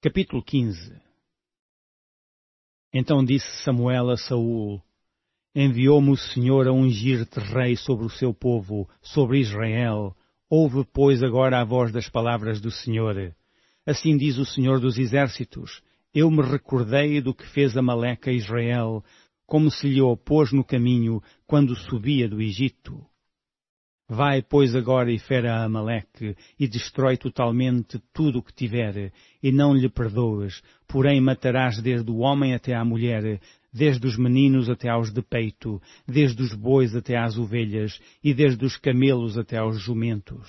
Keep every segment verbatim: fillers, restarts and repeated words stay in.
Capítulo quinze. Então disse Samuel a Saul: Enviou-me o Senhor a ungir-te rei sobre o seu povo, sobre Israel. Ouve, pois, agora a voz das palavras do Senhor. Assim diz o Senhor dos Exércitos: Eu me recordei do que fez Amaleque a Israel, como se lhe opôs no caminho, quando subia do Egito. Vai, pois, agora e fere a Amaleque, e destrói totalmente tudo o que tiver, e não lhe perdoes, porém matarás desde o homem até à mulher, desde os meninos até aos de peito, desde os bois até às ovelhas, e desde os camelos até aos jumentos.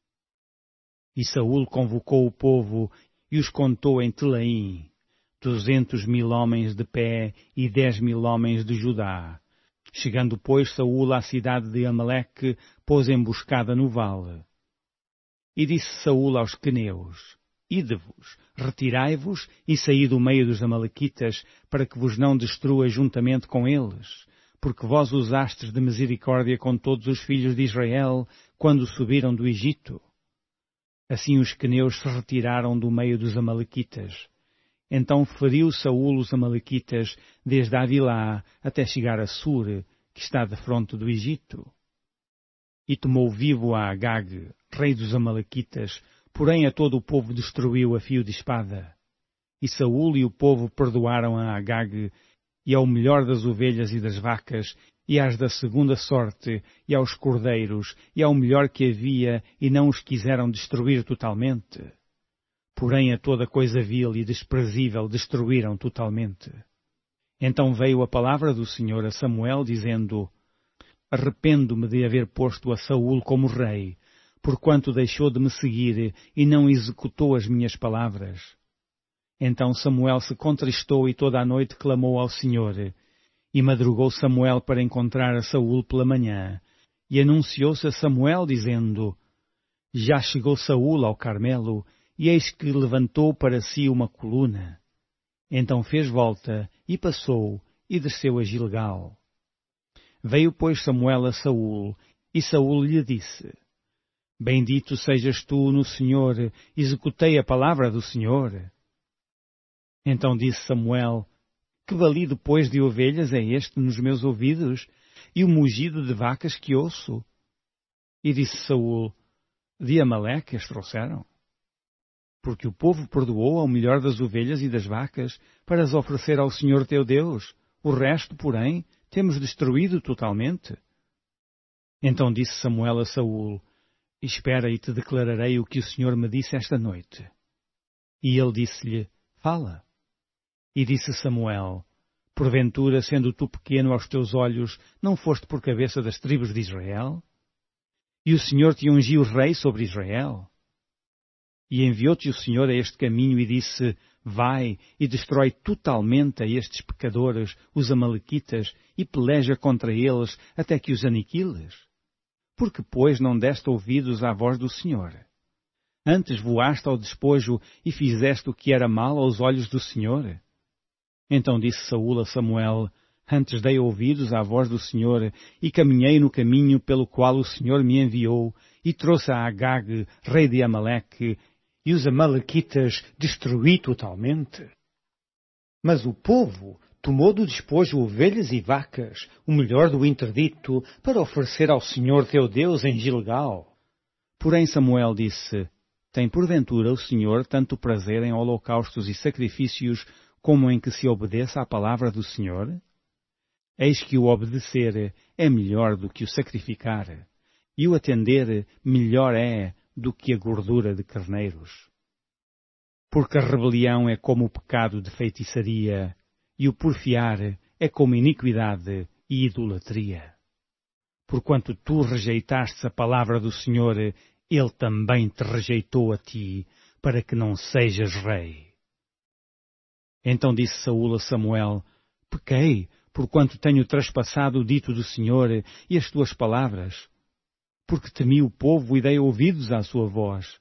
E Saul convocou o povo, e os contou em Telaim, duzentos mil homens de pé, e dez mil homens de Judá. Chegando, pois, Saul à cidade de Amaleque, pôs emboscada no vale. E disse Saul aos queneus: Ide-vos, retirai-vos e saí do meio dos amalequitas, para que vos não destrua juntamente com eles, porque vós usastes de misericórdia com todos os filhos de Israel, quando subiram do Egito. Assim os queneus se retiraram do meio dos amalequitas. Então feriu Saul os amalequitas, desde Avilá até chegar a Sur, que está defronte do Egito. E tomou vivo a Agag, rei dos amalequitas, porém a todo o povo destruiu a fio de espada. E Saul e o povo perdoaram a Agag, e ao melhor das ovelhas e das vacas, e às da segunda sorte, e aos cordeiros, e ao melhor que havia, e não os quiseram destruir totalmente. Porém a toda coisa vil e desprezível destruíram totalmente. Então veio a palavra do Senhor a Samuel, dizendo: Arrependo-me de haver posto a Saul como rei, porquanto deixou de me seguir e não executou as minhas palavras. Então Samuel se contristou e toda a noite clamou ao Senhor. E madrugou Samuel para encontrar a Saul pela manhã. E anunciou-se a Samuel, dizendo: Já chegou Saul ao Carmelo, e eis que levantou para si uma coluna. Então fez volta, e passou, e desceu a Gilgal. Veio, pois, Samuel a Saul, e Saul lhe disse: Bendito sejas tu no Senhor, executei a palavra do Senhor. Então disse Samuel: Que balido, pois, de ovelhas é este nos meus ouvidos, e o mugido de vacas que ouço? E disse Saul: De Amaleque as trouxeram. Porque o povo perdoou ao melhor das ovelhas e das vacas, para as oferecer ao Senhor teu Deus. O resto, porém, temos destruído totalmente. Então disse Samuel a Saul: Espera e te declararei o que o Senhor me disse esta noite. E ele disse-lhe: Fala. E disse Samuel: Porventura, sendo tu pequeno aos teus olhos, não foste por cabeça das tribos de Israel? E o Senhor te ungiu rei sobre Israel? E enviou-te o Senhor a este caminho e disse: Vai e destrói totalmente a estes pecadores, os amalequitas, e peleja contra eles até que os aniquiles. Porque, pois, não deste ouvidos à voz do Senhor? Antes voaste ao despojo e fizeste o que era mal aos olhos do Senhor? Então disse Saul a Samuel: Antes dei ouvidos à voz do Senhor, e caminhei no caminho pelo qual o Senhor me enviou, e trouxe a Agag, rei de Amaleque, e os amalequitas destruí totalmente. Mas o povo tomou do despojo ovelhas e vacas, o melhor do interdito, para oferecer ao Senhor teu Deus em Gilgal. Porém Samuel disse: Tem porventura o Senhor tanto prazer em holocaustos e sacrifícios, como em que se obedeça à palavra do Senhor? Eis que o obedecer é melhor do que o sacrificar, e o atender melhor é do que a gordura de carneiros. Porque a rebelião é como o pecado de feitiçaria, e o porfiar é como iniquidade e idolatria. Porquanto tu rejeitaste a palavra do Senhor, ele também te rejeitou a ti, para que não sejas rei. Então disse Saul a Samuel: Pequei, porquanto tenho traspassado o dito do Senhor e as tuas palavras, porque temi o povo e dei ouvidos à sua voz.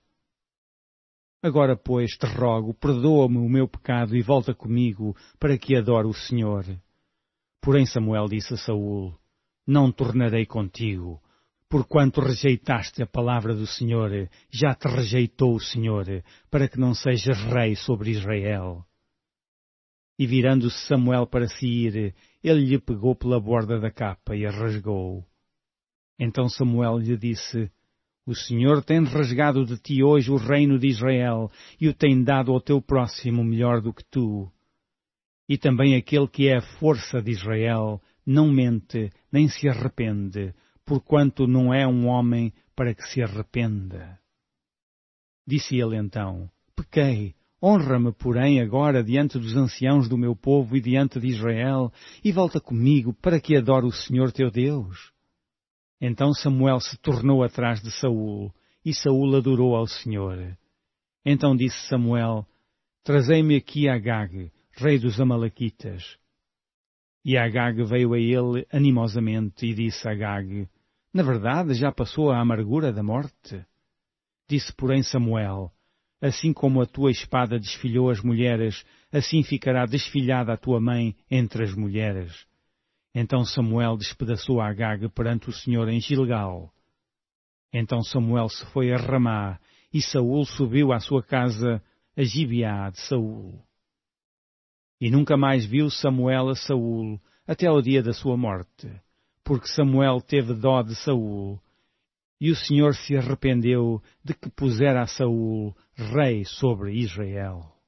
Agora, pois, te rogo, perdoa-me o meu pecado e volta comigo, para que adore o Senhor. Porém Samuel disse a Saul: Não tornarei contigo, Porquanto rejeitaste a palavra do Senhor, já te rejeitou o Senhor, para que não sejas rei sobre Israel. E virando-se Samuel para se ir, ele lhe pegou pela borda da capa e a rasgou. Então Samuel lhe disse: O Senhor tem rasgado de ti hoje o reino de Israel e o tem dado ao teu próximo melhor do que tu. E também aquele que é a força de Israel não mente nem se arrepende, porquanto não é um homem para que se arrependa. Disse ele então: Pequei, honra-me, porém, agora diante dos anciãos do meu povo e diante de Israel, e volta comigo para que adore o Senhor teu Deus. Então Samuel se tornou atrás de Saul, e Saul adorou ao Senhor. Então disse Samuel: Trazei-me aqui Agag, rei dos Amalequitas. E Agag veio a ele animosamente e disse a Agag: Na verdade já passou a amargura da morte? Disse, porém, Samuel: Assim como a tua espada desfilhou as mulheres, assim ficará desfilhada a tua mãe entre as mulheres. Então Samuel despedaçou a Agag perante o Senhor em Gilgal. Então Samuel se foi a Ramá, e Saul subiu à sua casa a Gibeá de Saul. E nunca mais viu Samuel a Saul, até ao dia da sua morte, porque Samuel teve dó de Saul, e o Senhor se arrependeu de que pusera a Saul rei sobre Israel.